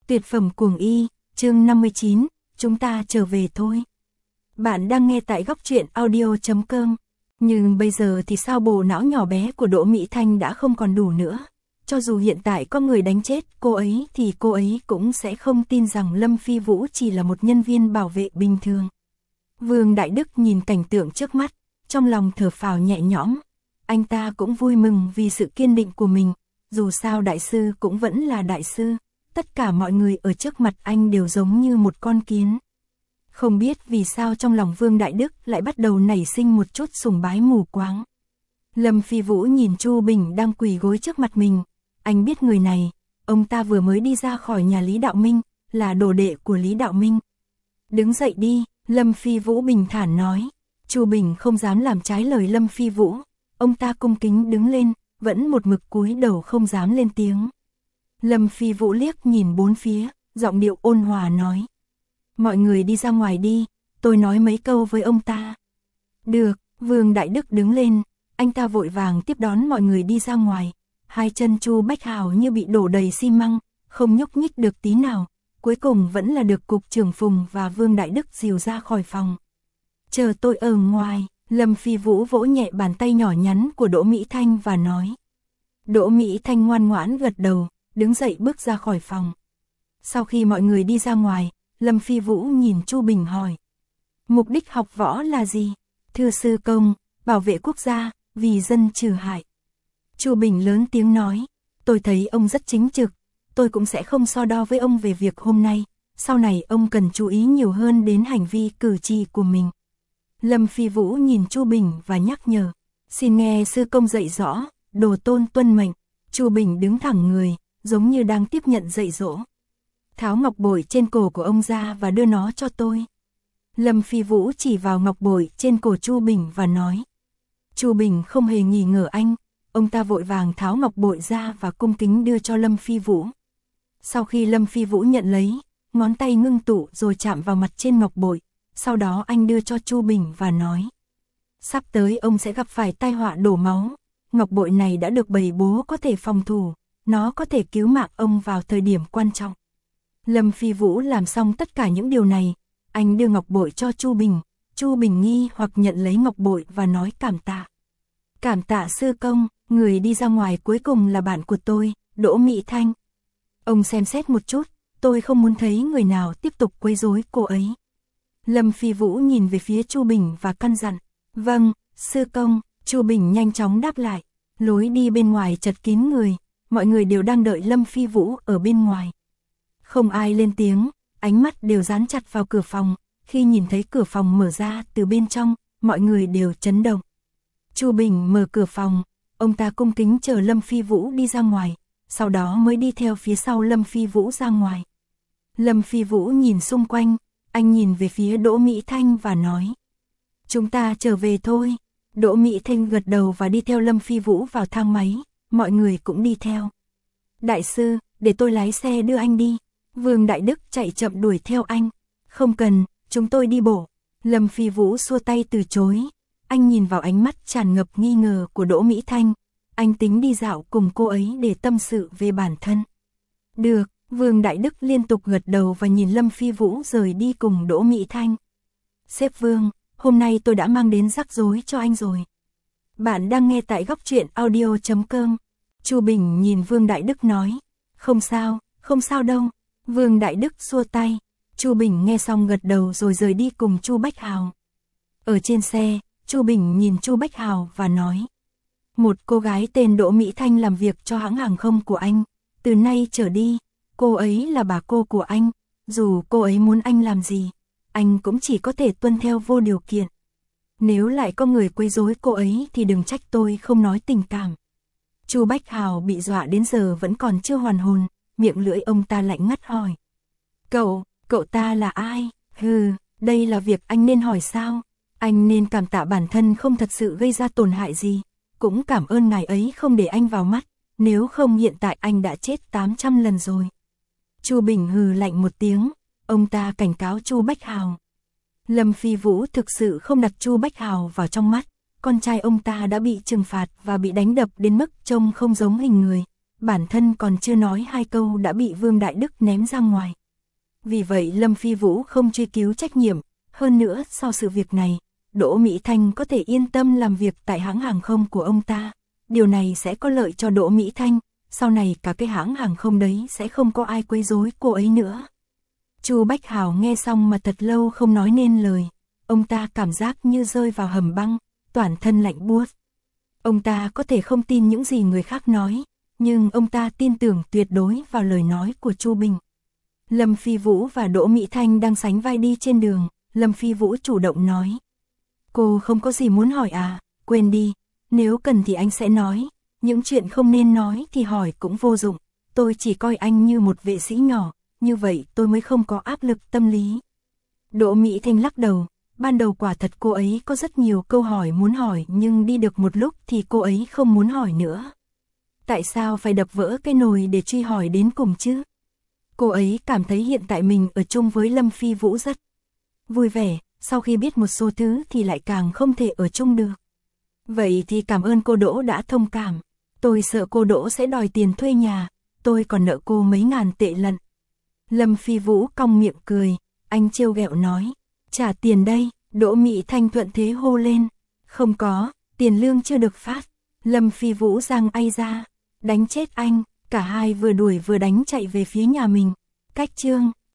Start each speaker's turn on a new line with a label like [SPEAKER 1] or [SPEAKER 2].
[SPEAKER 1] Tuyệt phẩm cuồng y, chương 59, chúng ta trở về thôi. Bạn đang nghe tại góc truyện audio.com. Nhưng bây giờ thì sao bộ não nhỏ bé của Đỗ Mỹ Thanh đã không còn đủ nữa. Cho dù hiện tại có người đánh chết cô ấy thì cô ấy cũng sẽ không tin rằng Lâm Phi Vũ chỉ là một nhân viên bảo vệ bình thường. Vương Đại Đức nhìn cảnh tượng trước mắt, trong lòng thở phào nhẹ nhõm. Anh ta cũng vui mừng vì sự kiên định của mình, dù sao đại sư cũng vẫn là đại sư. Tất cả mọi người ở trước mặt anh đều giống như một con kiến. Không biết vì sao trong lòng Vương Đại Đức lại bắt đầu nảy sinh một chút sùng bái mù quáng. Lâm Phi Vũ nhìn Chu Bình đang quỳ gối trước mặt mình. Anh biết người này, ông ta vừa mới đi ra khỏi nhà Lý Đạo Minh, là đồ đệ của Lý Đạo Minh. Đứng dậy đi, Lâm Phi Vũ bình thản nói. Chu Bình không dám làm trái lời Lâm Phi Vũ. Ông ta cung kính đứng lên, vẫn một mực cúi đầu không dám lên tiếng. Lâm Phi Vũ liếc nhìn bốn phía, giọng điệu ôn hòa nói. Mọi người đi ra ngoài đi, tôi nói mấy câu với ông ta. Được, Vương Đại Đức đứng lên, anh ta vội vàng tiếp đón mọi người đi ra ngoài. Hai chân Chu Bách Hào như bị đổ đầy xi măng, không nhúc nhích được tí nào. Cuối cùng vẫn là được cục trưởng Phùng và Vương Đại Đức dìu ra khỏi phòng. Chờ tôi ở ngoài, Lâm Phi Vũ vỗ nhẹ bàn tay nhỏ nhắn của Đỗ Mỹ Thanh và nói. Đỗ Mỹ Thanh ngoan ngoãn gật đầu, đứng dậy bước ra khỏi phòng. Sau khi mọi người đi ra ngoài, Lâm Phi Vũ nhìn Chu Bình hỏi. Mục đích học võ là gì? Thưa sư công, bảo vệ quốc gia, vì dân trừ hại. Chu Bình lớn tiếng nói. Tôi thấy ông rất chính trực, tôi cũng sẽ không so đo với ông về việc hôm nay. Sau này ông cần chú ý nhiều hơn đến hành vi cử chỉ của mình. Lâm Phi Vũ nhìn Chu Bình và nhắc nhở. Xin nghe sư công dạy rõ, đồ tôn tuân mệnh. Chu Bình đứng thẳng người, giống như đang tiếp nhận dạy dỗ. Tháo ngọc bội trên cổ của ông ra và đưa nó cho tôi. Lâm Phi Vũ chỉ vào ngọc bội trên cổ Chu Bình và nói. Chu Bình không hề nghi ngờ anh, ông ta vội vàng tháo ngọc bội ra và cung kính đưa cho Lâm Phi Vũ. Sau khi Lâm Phi Vũ nhận lấy, ngón tay ngưng tụ rồi chạm vào mặt trên ngọc bội, sau đó anh đưa cho Chu Bình và nói. Sắp tới ông sẽ gặp phải tai họa đổ máu, ngọc bội này đã được bày bố có thể phòng thủ, nó có thể cứu mạng ông vào thời điểm quan trọng. Lâm Phi Vũ làm xong tất cả những điều này, anh đưa ngọc bội cho Chu Bình. Chu Bình nghi hoặc nhận lấy ngọc bội và nói cảm tạ. Cảm tạ sư công, người đi ra ngoài cuối cùng là bạn của tôi, Đỗ Mỹ Thanh. Ông xem xét một chút, tôi không muốn thấy người nào tiếp tục quấy rối cô ấy. Lâm Phi Vũ nhìn về phía Chu Bình và căn dặn. Vâng, sư công, Chu Bình nhanh chóng đáp lại. Lối đi bên ngoài chật kín người, mọi người đều đang đợi Lâm Phi Vũ ở bên ngoài. Không ai lên tiếng, ánh mắt đều dán chặt vào cửa phòng. Khi nhìn thấy cửa phòng mở ra từ bên trong, mọi người đều chấn động. Chu Bình mở cửa phòng, ông ta cung kính chờ Lâm Phi Vũ đi ra ngoài, sau đó mới đi theo phía sau Lâm Phi Vũ ra ngoài. Lâm Phi Vũ nhìn xung quanh, anh nhìn về phía Đỗ Mỹ Thanh và nói. Chúng ta trở về thôi. Đỗ Mỹ Thanh gật đầu và đi theo Lâm Phi Vũ vào thang máy, mọi người cũng đi theo. Đại sư, để tôi lái xe đưa anh đi. Vương Đại Đức chạy chậm đuổi theo anh. Không cần, chúng tôi đi bộ. Lâm Phi Vũ xua tay từ chối. Anh nhìn vào ánh mắt tràn ngập nghi ngờ của Đỗ Mỹ Thanh. Anh tính đi dạo cùng cô ấy để tâm sự về bản thân. Được, Vương Đại Đức liên tục gật đầu và nhìn Lâm Phi Vũ rời đi cùng Đỗ Mỹ Thanh. Sếp Vương, hôm nay tôi đã mang đến rắc rối cho anh rồi. Bạn đang nghe tại góc truyện audio.com. Chu Bình nhìn Vương Đại Đức nói. Không sao đâu. Vương Đại Đức xua tay. Chu Bình nghe xong gật đầu rồi rời đi cùng Chu Bách Hào. Ở trên xe, Chu Bình nhìn Chu Bách Hào và nói. Một cô gái tên Đỗ Mỹ Thanh làm việc cho hãng hàng không của anh. Từ nay trở đi, cô ấy là bà cô của anh. Dù cô ấy muốn anh làm gì, anh cũng chỉ có thể tuân theo vô điều kiện. Nếu lại có người quấy rối cô ấy thì đừng trách tôi không nói tình cảm. Chu Bách Hào bị dọa đến giờ vẫn còn chưa hoàn hồn, miệng lưỡi ông ta lạnh ngắt hỏi. Cậu ta là ai? Hừ, đây là việc anh nên hỏi sao? Anh nên cảm tạ bản thân không thật sự gây ra tổn hại gì. Cũng cảm ơn ngài ấy không để anh vào mắt, nếu không hiện tại anh đã chết 800 lần rồi. Chu Bình hừ lạnh một tiếng, ông ta cảnh cáo Chu Bách Hào. Lâm Phi Vũ thực sự không đặt Chu Bách Hào vào trong mắt, con trai ông ta đã bị trừng phạt và bị đánh đập đến mức trông không giống hình người. bản thân còn chưa nói 2 câu đã bị Vương Đại Đức ném ra ngoài. Vì vậy Lâm Phi Vũ không truy cứu trách nhiệm, hơn nữa sau sự việc này, Đỗ Mỹ Thanh có thể yên tâm làm việc tại hãng hàng không của ông ta. Điều này sẽ có lợi cho Đỗ Mỹ Thanh, sau này cả cái hãng hàng không đấy sẽ không có ai quấy rối cô ấy nữa. Chu Bách Hào nghe xong mà thật lâu không nói nên lời, ông ta cảm giác như rơi vào hầm băng, toàn thân lạnh buốt. Ông ta có thể không tin những gì người khác nói, nhưng ông ta tin tưởng tuyệt đối vào lời nói của Chu Bình. Lâm Phi Vũ và Đỗ Mỹ Thanh đang sánh vai đi trên đường, Lâm Phi Vũ chủ động nói. Cô không có gì muốn hỏi à, quên đi, nếu cần thì anh sẽ nói, những chuyện không nên nói thì hỏi cũng vô dụng, tôi chỉ coi anh như một vệ sĩ nhỏ, như vậy tôi mới không có áp lực tâm lý. Đỗ Mỹ Thanh lắc đầu, ban đầu quả thật cô ấy có rất nhiều câu hỏi muốn hỏi nhưng đi được một lúc thì cô ấy không muốn hỏi nữa. Tại sao phải đập vỡ cái nồi để truy hỏi đến cùng chứ? Cô ấy cảm thấy hiện tại mình ở chung với Lâm Phi Vũ rất vui vẻ, sau khi biết một số thứ thì lại càng không thể ở chung được. Vậy thì cảm ơn cô Đỗ đã thông cảm, tôi sợ cô Đỗ sẽ đòi tiền thuê nhà, tôi còn nợ cô mấy ngàn tệ lận. Lâm Phi Vũ cong miệng cười, anh trêu ghẹo nói, trả tiền đây, Đỗ Mỹ Thanh thuận thế hô lên, không có, tiền lương chưa được phát. Lâm Phi Vũ giang ay ra, đánh chết anh, cả hai vừa đuổi vừa đánh chạy về phía nhà mình. Cách chương